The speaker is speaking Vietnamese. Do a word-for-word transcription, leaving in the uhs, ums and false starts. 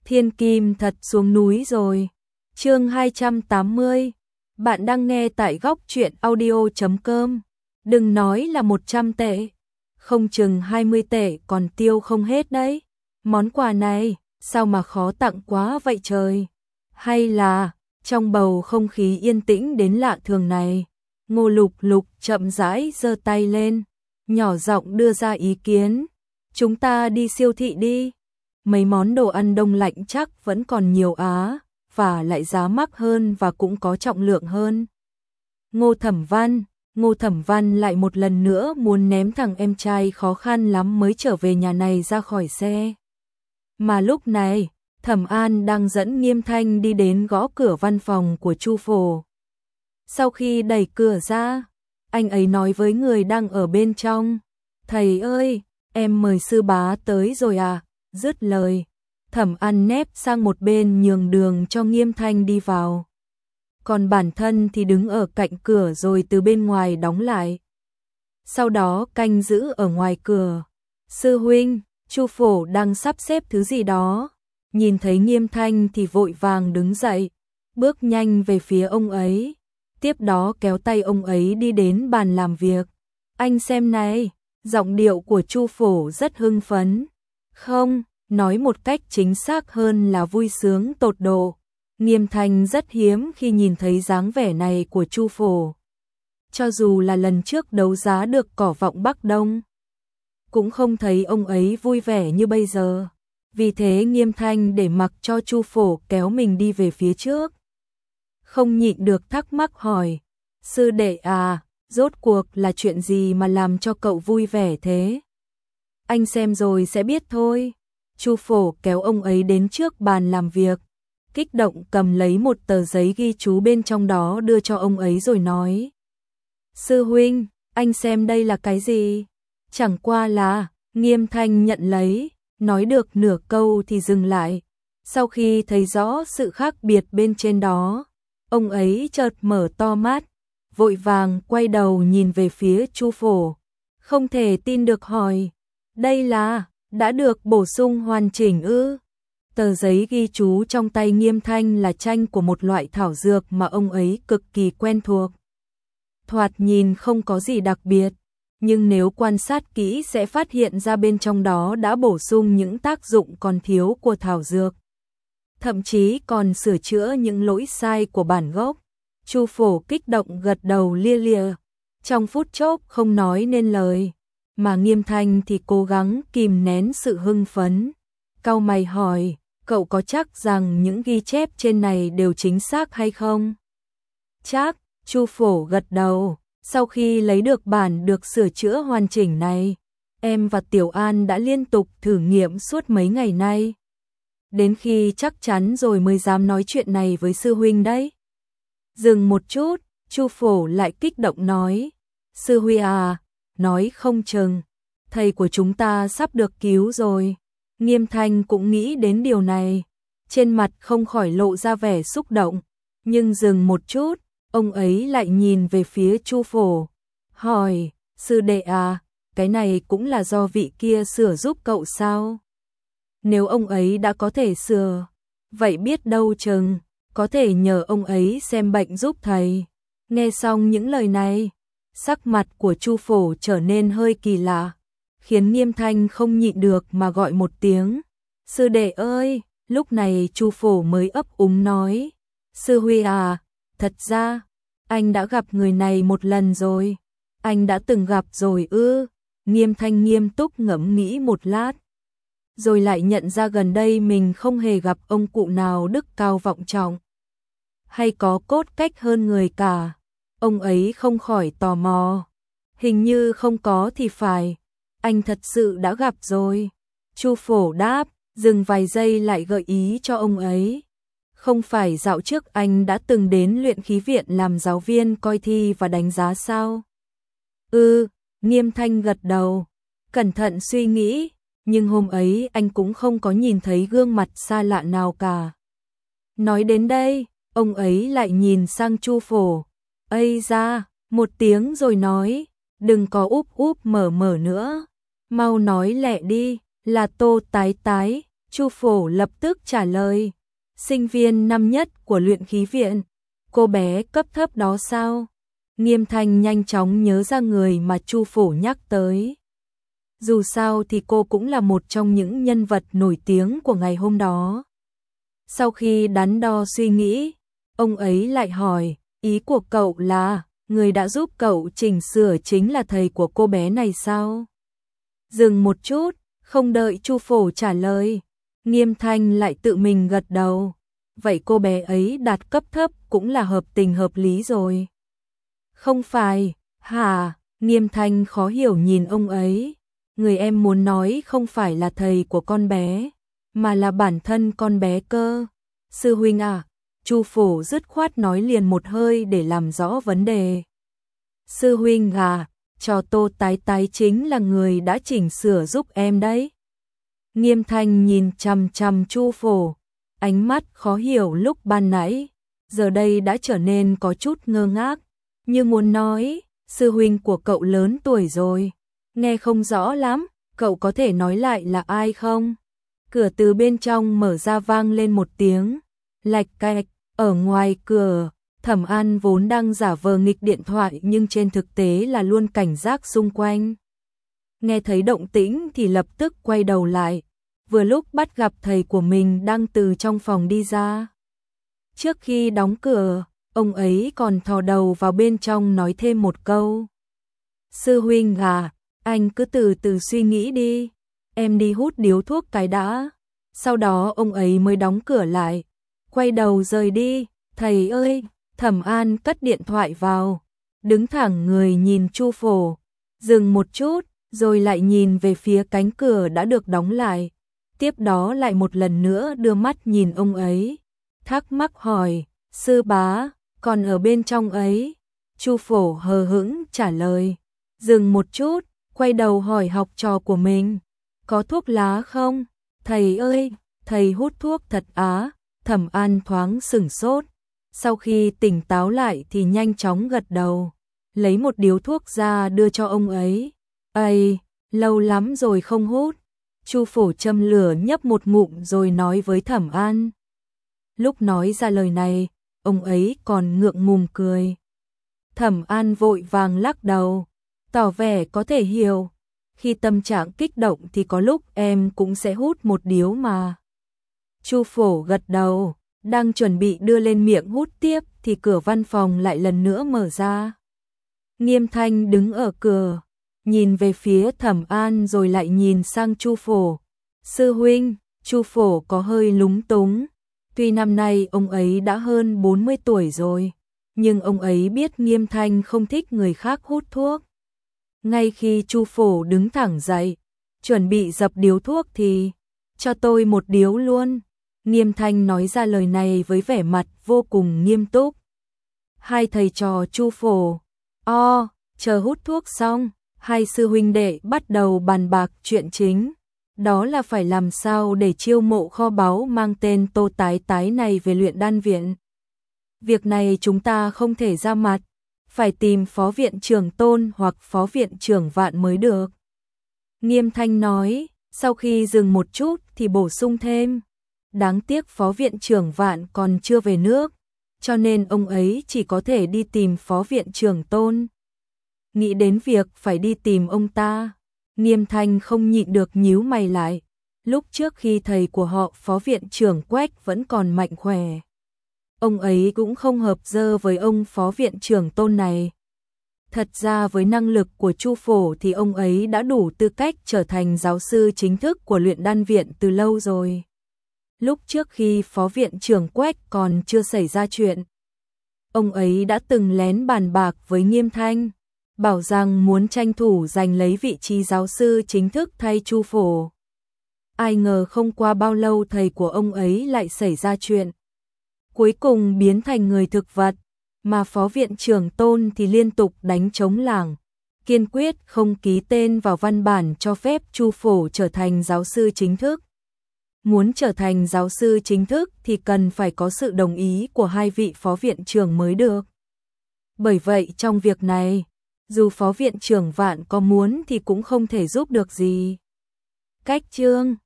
Thiên kim thật xuống núi rồi. Chương hai trăm tám mươi. Bạn đang nghe tại góc truyện audio chấm com. Đừng nói là một trăm tệ, không chừng hai mươi tệ còn tiêu không hết đấy. Món quà này, sao mà khó tặng quá vậy trời? Hay là, trong bầu không khí yên tĩnh đến lạ thường này, Ngô Lục Lục chậm rãi giơ tay lên, nhỏ giọng đưa ra ý kiến. Chúng ta đi siêu thị đi. Mấy món đồ ăn đông lạnh chắc vẫn còn nhiều á, và lại giá mắc hơn và cũng có trọng lượng hơn. Ngô Thẩm Văn, Ngô Thẩm Văn lại một lần nữa muốn ném thằng em trai khó khăn lắm mới trở về nhà này ra khỏi xe. Mà lúc này, Thẩm An đang dẫn Nghiêm Thanh đi đến gõ cửa văn phòng của Chu Phổ. Sau khi đẩy cửa ra, anh ấy nói với người đang ở bên trong, "Thầy ơi, em mời sư bá tới rồi à?" Dứt lời, Thẩm An nép sang một bên nhường đường cho Nghiêm Thanh đi vào. Còn bản thân thì đứng ở cạnh cửa rồi từ bên ngoài đóng lại. Sau đó canh giữ ở ngoài cửa. "Sư huynh," Chu Phổ đang sắp xếp thứ gì đó, nhìn thấy Nghiêm Thanh thì vội vàng đứng dậy, bước nhanh về phía ông ấy, tiếp đó kéo tay ông ấy đi đến bàn làm việc. "Anh xem này." Giọng điệu của Chu Phổ rất hưng phấn. Không, nói một cách chính xác hơn là vui sướng tột độ. Nghiêm Thanh rất hiếm khi nhìn thấy dáng vẻ này của Chu Phổ. Cho dù là lần trước đấu giá được Cỏ Vọng Bắc Đông, cũng không thấy ông ấy vui vẻ như bây giờ. Vì thế Nghiêm Thanh để mặc cho Chu Phổ kéo mình đi về phía trước. Không nhịn được thắc mắc hỏi, "Sư đệ à, rốt cuộc là chuyện gì mà làm cho cậu vui vẻ thế?" "Anh xem rồi sẽ biết thôi." Chu Phổ kéo ông ấy đến trước bàn làm việc, kích động cầm lấy một tờ giấy ghi chú bên trong đó đưa cho ông ấy rồi nói, "Sư huynh, anh xem đây là cái gì?" "Chẳng qua là..." Nghiêm Thanh nhận lấy, nói được nửa câu thì dừng lại. Sau khi thấy rõ sự khác biệt bên trên đó, ông ấy chợt mở to mắt, vội vàng quay đầu nhìn về phía Chu Phổ, không thể tin được hỏi, "Đây là đã được bổ sung hoàn chỉnh ư?" Tờ giấy ghi chú trong tay Nghiêm Thanh là tranh của một loại thảo dược mà ông ấy cực kỳ quen thuộc. Thoạt nhìn không có gì đặc biệt, nhưng nếu quan sát kỹ sẽ phát hiện ra bên trong đó đã bổ sung những tác dụng còn thiếu của thảo dược. Thậm chí còn sửa chữa những lỗi sai của bản gốc. Chu Phổ kích động gật đầu lia lịa, trong phút chốc không nói nên lời, mà Nghiêm Thanh thì cố gắng kìm nén sự hưng phấn. Cau mày hỏi, "Cậu có chắc rằng những ghi chép trên này đều chính xác hay không?" "Chắc." Chu Phổ gật đầu. "Sau khi lấy được bản được sửa chữa hoàn chỉnh này, em và Tiểu An đã liên tục thử nghiệm suốt mấy ngày nay. Đến khi chắc chắn rồi mới dám nói chuyện này với sư huynh đấy." Dừng một chút, Chu Phổ lại kích động nói, "Sư huynh à, nói không chừng thầy của chúng ta sắp được cứu rồi." Nghiêm Thanh cũng nghĩ đến điều này, trên mặt không khỏi lộ ra vẻ xúc động, nhưng dừng một chút, ông ấy lại nhìn về phía Chu Phổ, hỏi, "Sư đệ à, cái này cũng là do vị kia sửa giúp cậu sao? Nếu ông ấy đã có thể sửa, vậy biết đâu chừng có thể nhờ ông ấy xem bệnh giúp thầy." Nghe xong những lời này, sắc mặt của Chu Phổ trở nên hơi kỳ lạ, khiến Nghiêm Thanh không nhịn được mà gọi một tiếng, "Sư đệ ơi." Lúc này Chu Phổ mới ấp úng nói, "Sư huy à, thật ra anh đã gặp người này một lần rồi." "Anh đã từng gặp rồi ư?" Nghiêm Thanh nghiêm túc ngẫm nghĩ một lát, rồi lại nhận ra gần đây mình không hề gặp ông cụ nào đức cao vọng trọng, hay có cốt cách hơn người cả. Ông ấy không khỏi tò mò, "Hình như không có thì phải, anh thật sự đã gặp rồi." Chu Phổ đáp, dừng vài giây lại gợi ý cho ông ấy, "Không phải dạo trước anh đã từng đến luyện khí viện làm giáo viên coi thi và đánh giá sao?" "Ừ." Nghiêm Thanh gật đầu, cẩn thận suy nghĩ, nhưng hôm ấy anh cũng không có nhìn thấy gương mặt xa lạ nào cả. Nói đến đây, ông ấy lại nhìn sang Chu Phổ, "Ây da," một tiếng rồi nói, "Đừng có úp úp mở mở nữa, mau nói lẹ đi." "Là Tô Tái Tái." Chu Phổ lập tức trả lời, sinh viên năm nhất của luyện khí viện, cô bé cấp thấp đó sao? Nghiêm Thanh nhanh chóng nhớ ra người mà Chu Phổ nhắc tới. Dù sao thì cô cũng là một trong những nhân vật nổi tiếng của ngày hôm đó. Sau khi đắn đo suy nghĩ, ông ấy lại hỏi, ý của cậu là, người đã giúp cậu chỉnh sửa chính là thầy của cô bé này sao? Dừng một chút, không đợi Chu Phổ trả lời, Nghiêm Thanh lại tự mình gật đầu. Vậy cô bé ấy đạt cấp thấp cũng là hợp tình hợp lý rồi. Không phải, hả? Nghiêm Thanh khó hiểu nhìn ông ấy. Người em muốn nói không phải là thầy của con bé, mà là bản thân con bé cơ. Sư huynh à? Chu Phổ dứt khoát nói liền một hơi để làm rõ vấn đề. Sư huynh à, cho Tô Tái Tái chính là người đã chỉnh sửa giúp em đấy. Nghiêm Thanh nhìn chằm chằm Chu Phổ, ánh mắt khó hiểu lúc ban nãy, giờ đây đã trở nên có chút ngơ ngác, như muốn nói, sư huynh của cậu lớn tuổi rồi, nghe không rõ lắm, cậu có thể nói lại là ai không? Cửa từ bên trong mở ra vang lên một tiếng, lạch cạch, ở ngoài cửa, Thẩm An vốn đang giả vờ nghịch điện thoại nhưng trên thực tế là luôn cảnh giác xung quanh. Nghe thấy động tĩnh thì lập tức quay đầu lại, vừa lúc bắt gặp thầy của mình đang từ trong phòng đi ra. Trước khi đóng cửa, ông ấy còn thò đầu vào bên trong nói thêm một câu. Sư huynh à, anh cứ từ từ suy nghĩ đi, em đi hút điếu thuốc cái đã. Sau đó ông ấy mới đóng cửa lại, quay đầu rời đi. Thầy ơi! Thẩm An cất điện thoại vào, đứng thẳng người nhìn Chu Phổ, dừng một chút, rồi lại nhìn về phía cánh cửa đã được đóng lại. Tiếp đó lại một lần nữa đưa mắt nhìn ông ấy, thắc mắc hỏi, sư bá, còn ở bên trong ấy? Chu Phổ hờ hững trả lời, dừng một chút, quay đầu hỏi học trò của mình, có thuốc lá không? Thầy ơi, thầy hút thuốc thật á? Thẩm An thoáng sửng sốt, sau khi tỉnh táo lại thì nhanh chóng gật đầu, lấy một điếu thuốc ra đưa cho ông ấy. Ây, lâu lắm rồi không hút. Chu Phổ châm lửa nhấp một ngụm rồi nói với Thẩm An. Lúc nói ra lời này, ông ấy còn ngượng ngùng cười. Thẩm An vội vàng lắc đầu, tỏ vẻ có thể hiểu. Khi tâm trạng kích động thì có lúc em cũng sẽ hút một điếu mà. Chu Phổ gật đầu, đang chuẩn bị đưa lên miệng hút tiếp thì cửa văn phòng lại lần nữa mở ra. Nghiêm Thanh đứng ở cửa, nhìn về phía Thẩm An rồi lại nhìn sang Chu Phổ. Sư huynh, Chu Phổ có hơi lúng túng. Tuy năm nay ông ấy đã hơn bốn mươi tuổi rồi, nhưng ông ấy biết Nghiêm Thanh không thích người khác hút thuốc. Ngay khi Chu Phổ đứng thẳng dậy, chuẩn bị dập điếu thuốc thì, cho tôi một điếu luôn. Nghiêm Thanh nói ra lời này với vẻ mặt vô cùng nghiêm túc. Hai thầy trò Chu Phổ, o, chờ hút thuốc xong, hai sư huynh đệ bắt đầu bàn bạc chuyện chính. Đó là phải làm sao để chiêu mộ kho báu mang tên Tô Tái Tái này về luyện đan viện. Việc này chúng ta không thể ra mặt, phải tìm phó viện trưởng Tôn hoặc phó viện trưởng Vạn mới được. Nghiêm Thanh nói, sau khi dừng một chút thì bổ sung thêm. Đáng tiếc phó viện trưởng Vạn còn chưa về nước, cho nên ông ấy chỉ có thể đi tìm phó viện trưởng Tôn. Nghĩ đến việc phải đi tìm ông ta, Nghiêm Thanh không nhịn được nhíu mày lại. Lúc trước khi thầy của họ phó viện trưởng Quách vẫn còn mạnh khỏe, ông ấy cũng không hợp dơ với ông phó viện trưởng Tôn này. Thật ra với năng lực của Chu Phổ thì ông ấy đã đủ tư cách trở thành giáo sư chính thức của luyện đan viện từ lâu rồi. Lúc trước khi phó viện trưởng Quách còn chưa xảy ra chuyện, ông ấy đã từng lén bàn bạc với Nghiêm Thanh, bảo rằng muốn tranh thủ giành lấy vị trí giáo sư chính thức thay Chu Phổ. Ai ngờ không qua bao lâu thầy của ông ấy lại xảy ra chuyện, cuối cùng biến thành người thực vật, mà phó viện trưởng Tôn thì liên tục đánh trống lảng, kiên quyết không ký tên vào văn bản cho phép Chu Phổ trở thành giáo sư chính thức. Muốn trở thành giáo sư chính thức thì cần phải có sự đồng ý của hai vị phó viện trưởng mới được. Bởi vậy trong việc này, dù phó viện trưởng Vạn có muốn thì cũng không thể giúp được gì. Cách chương